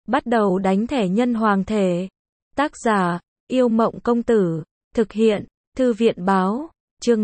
Bắt đầu đánh thẻ nhân hoàng thể. Tác giả, Yêu Mộng Công Tử. Thực hiện, Thư viện Báo. Chương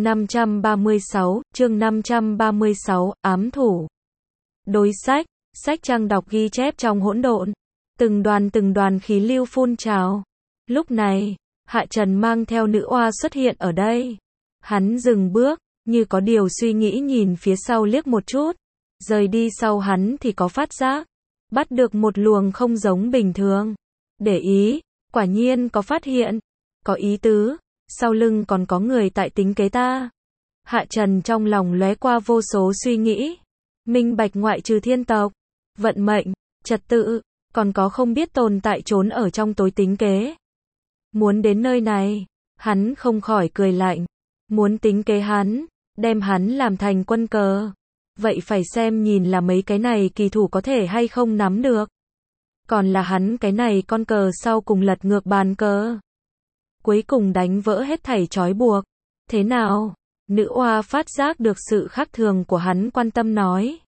536, ám thủ. Đối sách, sách trang đọc ghi chép trong hỗn độn. Từng đoàn khí lưu phun trào. Lúc này, Hạ Trần mang theo nữ oa xuất hiện ở đây. Hắn dừng bước, như có điều suy nghĩ nhìn phía sau liếc một chút. Rời đi sau hắn thì có phát giác. Bắt được một luồng không giống bình thường. Để ý, quả nhiên có phát hiện. Có ý tứ, sau lưng còn có người tại tính kế ta. Hạ Trần trong lòng lóe qua vô số suy nghĩ. Minh bạch ngoại trừ thiên tộc, vận mệnh, trật tự, còn có không biết tồn tại trốn ở trong tối tính kế. Muốn đến nơi này, hắn không khỏi cười lạnh. Muốn tính kế hắn, đem hắn làm thành quân cờ. Vậy phải xem nhìn là mấy cái này kỳ thủ có thể hay không nắm được. Còn là hắn cái này con cờ sau cùng lật ngược bàn cờ. Cuối cùng đánh vỡ hết thảy trói buộc. Thế nào? Nữ oa phát giác được sự khác thường của hắn quan tâm nói.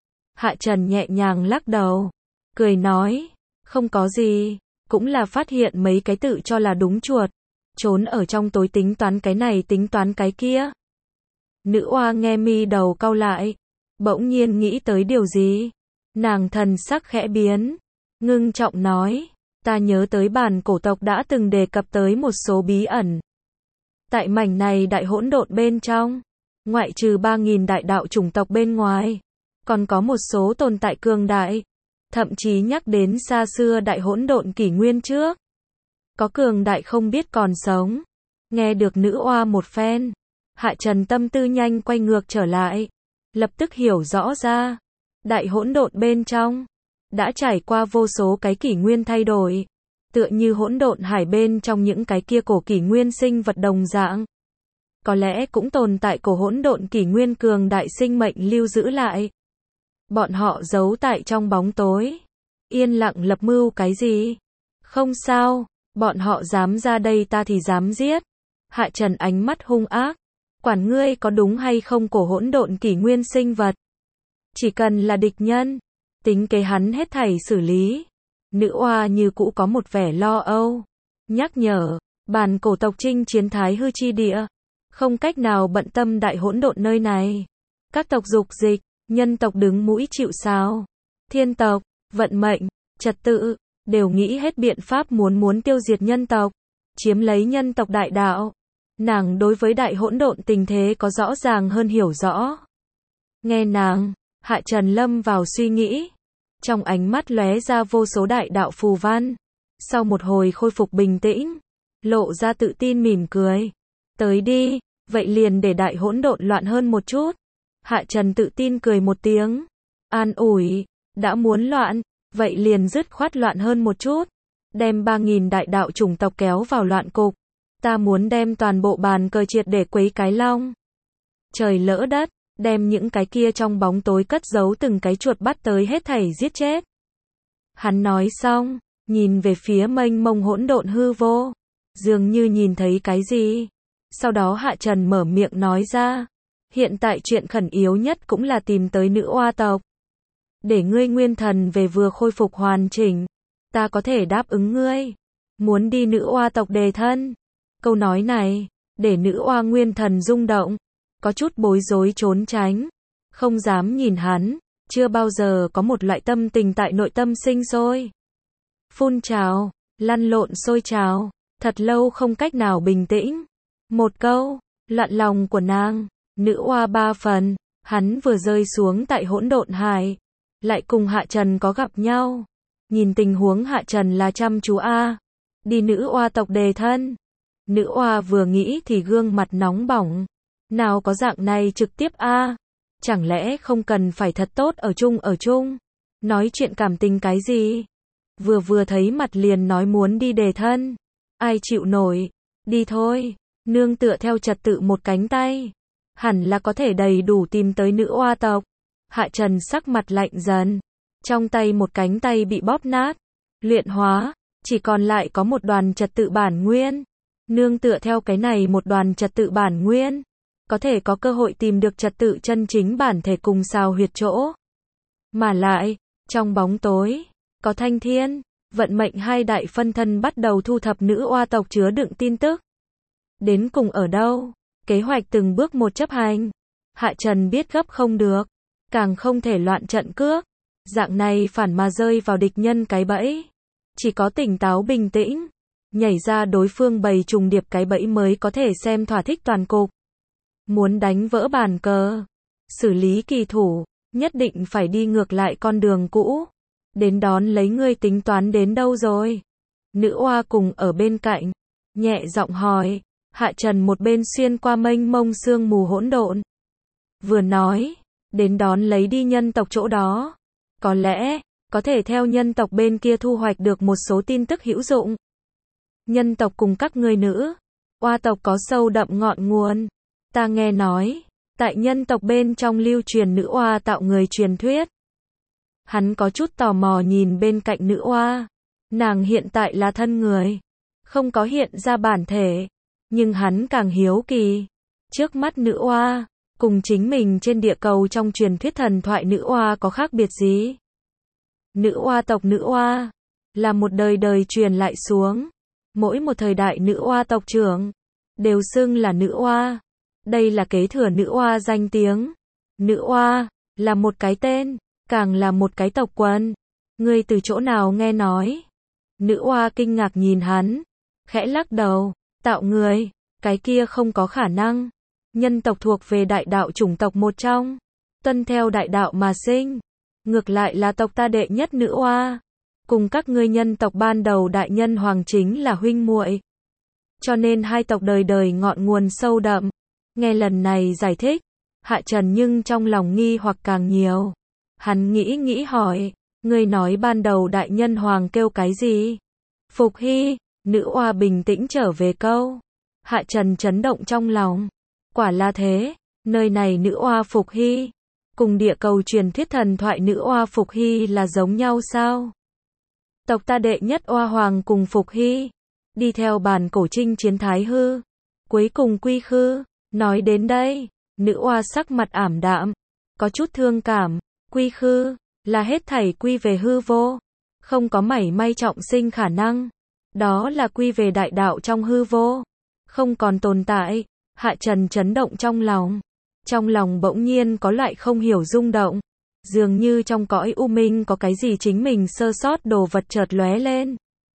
Hạ Trần nhẹ nhàng lắc đầu. Cười nói. Không có gì. Cũng là phát hiện mấy cái tự cho là đúng chuột. Trốn ở trong tối tính toán cái này tính toán cái kia. Nữ oa nghe mi đầu cau lại. Bỗng nhiên nghĩ tới điều gì. Nàng thần sắc khẽ biến. Ngưng trọng nói. Ta nhớ tới bản cổ tộc đã từng đề cập tới một số bí ẩn. Tại mảnh này đại hỗn độn bên trong, ngoại trừ 3.000 đại đạo chủng tộc bên ngoài, còn có một số tồn tại cường đại, thậm chí nhắc đến xa xưa đại hỗn độn kỷ nguyên trước. Có cường đại không biết còn sống. Nghe được nữ oa một phen, Hạ Trần tâm tư nhanh quay ngược trở lại, lập tức hiểu rõ ra, đại hỗn độn bên trong đã trải qua vô số cái kỷ nguyên thay đổi, tựa như hỗn độn hải bên trong những cái kia cổ kỷ nguyên sinh vật đồng dạng. Có lẽ cũng tồn tại cổ hỗn độn kỷ nguyên cường đại sinh mệnh lưu giữ lại. Bọn họ giấu tại trong bóng tối, yên lặng lập mưu cái gì? Không sao, bọn họ dám ra đây ta thì dám giết. Hạ Trần ánh mắt hung ác, quản ngươi có đúng hay không cổ hỗn độn kỷ nguyên sinh vật. Chỉ cần là địch nhân, tính kế hắn hết thảy xử lý. Nữ oa như cũ có một vẻ lo âu. Nhắc nhở, bản cổ tộc chinh chiến Thái Hư chi địa. Không cách nào bận tâm đại hỗn độn nơi này. Các tộc dục dịch, nhân tộc đứng mũi chịu sào. Thiên tộc, vận mệnh, trật tự, đều nghĩ hết biện pháp muốn tiêu diệt nhân tộc. Chiếm lấy nhân tộc đại đạo. Nàng đối với đại hỗn độn tình thế có rõ ràng hơn hiểu rõ. Nghe nàng, Hạ Trần lâm vào suy nghĩ. Trong ánh mắt lóe ra vô số đại đạo phù văn. Sau một hồi khôi phục bình tĩnh, lộ ra tự tin mỉm cười. Tới đi, vậy liền để đại hỗn độn loạn hơn một chút. Hạ Trần tự tin cười một tiếng. An ủi, đã muốn loạn, vậy liền dứt khoát loạn hơn một chút. Đem 3.000 đại đạo chủng tộc kéo vào loạn cục. Ta muốn đem toàn bộ bàn cờ triệt để quấy cái long. Trời lỡ đất. Đem những cái kia trong bóng tối cất giấu từng cái chuột bắt tới hết thảy giết chết. Hắn nói xong, nhìn về phía mênh mông hỗn độn hư vô, dường như nhìn thấy cái gì. Sau đó Hạ Trần mở miệng nói ra, hiện tại chuyện khẩn yếu nhất cũng là tìm tới nữ oa tộc. Để ngươi nguyên thần về vừa khôi phục hoàn chỉnh, ta có thể đáp ứng ngươi. Muốn đi nữ oa tộc đề thân. Câu nói này, để nữ oa nguyên thần rung động. Có chút bối rối trốn tránh, không dám nhìn hắn, chưa bao giờ có một loại tâm tình tại nội tâm sinh sôi. Phun trào, lăn lộn sôi trào, thật lâu không cách nào bình tĩnh. Một câu, loạn lòng của nàng, nữ oa 3 phần, hắn vừa rơi xuống tại hỗn độn hải, lại cùng Hạ Trần có gặp nhau. Nhìn tình huống Hạ Trần là chăm chú đi nữ oa tộc đề thân. Nữ oa vừa nghĩ thì gương mặt nóng bỏng. Nào có dạng này trực tiếp chẳng lẽ không cần phải thật tốt ở chung, nói chuyện cảm tình cái gì, vừa thấy mặt liền nói muốn đi đề thân, ai chịu nổi, đi thôi, nương tựa theo trật tự một cánh tay, hẳn là có thể đầy đủ tìm tới nữ oa tộc. Hạ Trần sắc mặt lạnh dần, trong tay một cánh tay bị bóp nát, luyện hóa, chỉ còn lại có một đoàn trật tự bản nguyên, nương tựa theo cái này một đoàn trật tự bản nguyên. Có thể có cơ hội tìm được trật tự chân chính bản thể cùng sao huyệt chỗ. Mà lại, trong bóng tối, có Thanh Thiên, vận mệnh hai đại phân thân bắt đầu thu thập nữ oa tộc chứa đựng tin tức. Đến cùng ở đâu? Kế hoạch từng bước một chấp hành. Hạ Trần biết gấp không được, càng không thể loạn trận cước. Dạng này phản mà rơi vào địch nhân cái bẫy. Chỉ có tỉnh táo bình tĩnh, nhảy ra đối phương bày trùng điệp cái bẫy mới có thể xem thỏa thích toàn cục. Muốn đánh vỡ bàn cờ, xử lý kỳ thủ, nhất định phải đi ngược lại con đường cũ. Đến đón lấy ngươi tính toán đến đâu rồi? Nữ oa cùng ở bên cạnh, nhẹ giọng hỏi. Hạ Trần một bên xuyên qua mênh mông sương mù hỗn độn, vừa nói, đến đón lấy đi nhân tộc chỗ đó. Có lẽ, có thể theo nhân tộc bên kia thu hoạch được một số tin tức hữu dụng. Nhân tộc cùng các ngươi nữ oa tộc có sâu đậm ngọn nguồn. Ta nghe nói, tại nhân tộc bên trong lưu truyền nữ oa tạo người truyền thuyết. Hắn có chút tò mò nhìn bên cạnh nữ oa. Nàng hiện tại là thân người, không có hiện ra bản thể. Nhưng hắn càng hiếu kỳ. Trước mắt nữ oa, cùng chính mình trên địa cầu trong truyền thuyết thần thoại nữ oa có khác biệt gì? Nữ oa tộc nữ oa, là một đời đời truyền lại xuống. Mỗi một thời đại nữ oa tộc trưởng, đều xưng là nữ oa. Đây là kế thừa nữ oa danh tiếng. Nữ oa, là một cái tên, càng là một cái tộc quần. Ngươi từ chỗ nào nghe nói? Nữ oa kinh ngạc nhìn hắn, khẽ lắc đầu. Tạo người, cái kia không có khả năng. Nhân tộc thuộc về đại đạo chủng tộc một trong, tuân theo đại đạo mà sinh. Ngược lại là tộc ta đệ nhất nữ oa, cùng các ngươi nhân tộc ban đầu đại nhân hoàng chính là huynh muội. Cho nên hai tộc đời đời ngọn nguồn sâu đậm. Nghe lần này giải thích, Hạ Trần nhưng trong lòng nghi hoặc càng nhiều. Hắn nghĩ hỏi, ngươi nói ban đầu đại nhân hoàng kêu cái gì? Phục Hy. Nữ oa bình tĩnh trở về câu. Hạ Trần chấn động trong lòng. Quả là thế, nơi này nữ oa Phục Hy, cùng địa cầu truyền thuyết thần thoại nữ oa Phục Hy là giống nhau sao? Tộc ta đệ nhất oa hoàng cùng Phục Hy, đi theo bản cổ chinh chiến Thái Hư, cuối cùng quy khư. Nói đến đây, nữ oa sắc mặt ảm đạm, có chút thương cảm. Quy khư, là hết thảy quy về hư vô, không có mảy may trọng sinh khả năng. Đó là quy về đại đạo trong hư vô, không còn tồn tại. Hạ Trần chấn động trong lòng. Trong lòng bỗng nhiên có loại không hiểu rung động. Dường như trong cõi u minh có cái gì chính mình sơ sót đồ vật chợt lóe lên.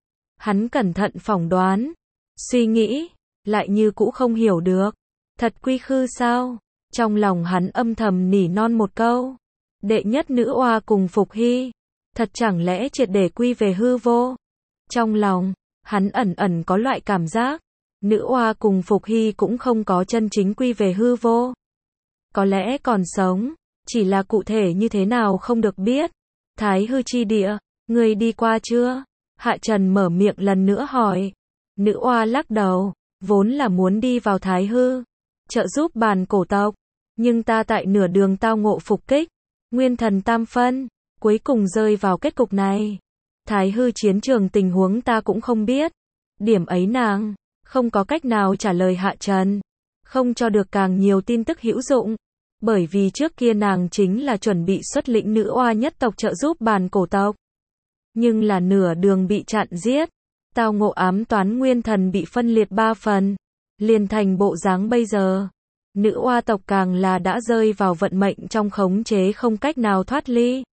Hắn cẩn thận phỏng đoán, suy nghĩ, lại như cũ không hiểu được. Thật quy khư sao? Trong lòng hắn âm thầm nỉ non một câu. Đệ nhất nữ oa cùng Phục Hy, thật chẳng lẽ triệt để quy về hư vô? Trong lòng, hắn ẩn ẩn có loại cảm giác, nữ oa cùng Phục Hy cũng không có chân chính quy về hư vô. Có lẽ còn sống, chỉ là cụ thể như thế nào không được biết. Thái Hư chi địa, người đi qua chưa? Hạ Trần mở miệng lần nữa hỏi. Nữ oa lắc đầu, vốn là muốn đi vào Thái Hư, trợ giúp bàn cổ tộc. Nhưng ta tại nửa đường tao ngộ phục kích, nguyên thần tam phân, cuối cùng rơi vào kết cục này. Thái Hư chiến trường tình huống ta cũng không biết. Điểm ấy nàng không có cách nào trả lời Hạ Trần, không cho được càng nhiều tin tức hữu dụng, bởi vì trước kia nàng chính là chuẩn bị xuất lĩnh nữ oa nhất tộc trợ giúp bàn cổ tộc. Nhưng là nửa đường bị chặn giết, tao ngộ ám toán nguyên thần bị phân liệt 3 phần, liền thành bộ dáng bây giờ. Nữ oa tộc càng là đã rơi vào vận mệnh trong khống chế không cách nào thoát ly.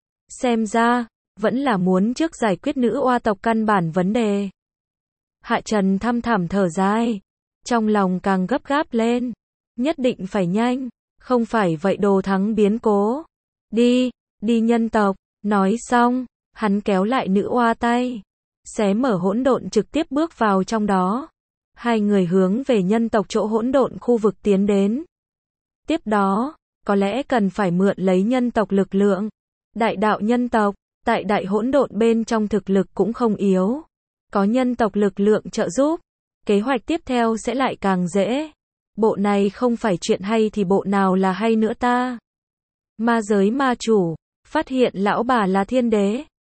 Xem ra, vẫn là muốn trước giải quyết nữ oa tộc căn bản vấn đề. Hạ Trần thăm thẳm thở dài, trong lòng càng gấp gáp lên. Nhất định phải nhanh, không phải vậy đồ thắng biến cố. Đi nhân tộc. Nói xong, hắn kéo lại nữ oa tay, xé mở hỗn độn trực tiếp bước vào trong đó. Hai người hướng về nhân tộc chỗ hỗn độn khu vực tiến đến. Tiếp đó, có lẽ cần phải mượn lấy nhân tộc lực lượng. Đại đạo nhân tộc, tại đại hỗn độn bên trong thực lực cũng không yếu. Có nhân tộc lực lượng trợ giúp, kế hoạch tiếp theo sẽ lại càng dễ. Bộ này không phải chuyện hay thì bộ nào là hay nữa ta? Ma giới ma chủ, phát hiện lão bà là thiên đế.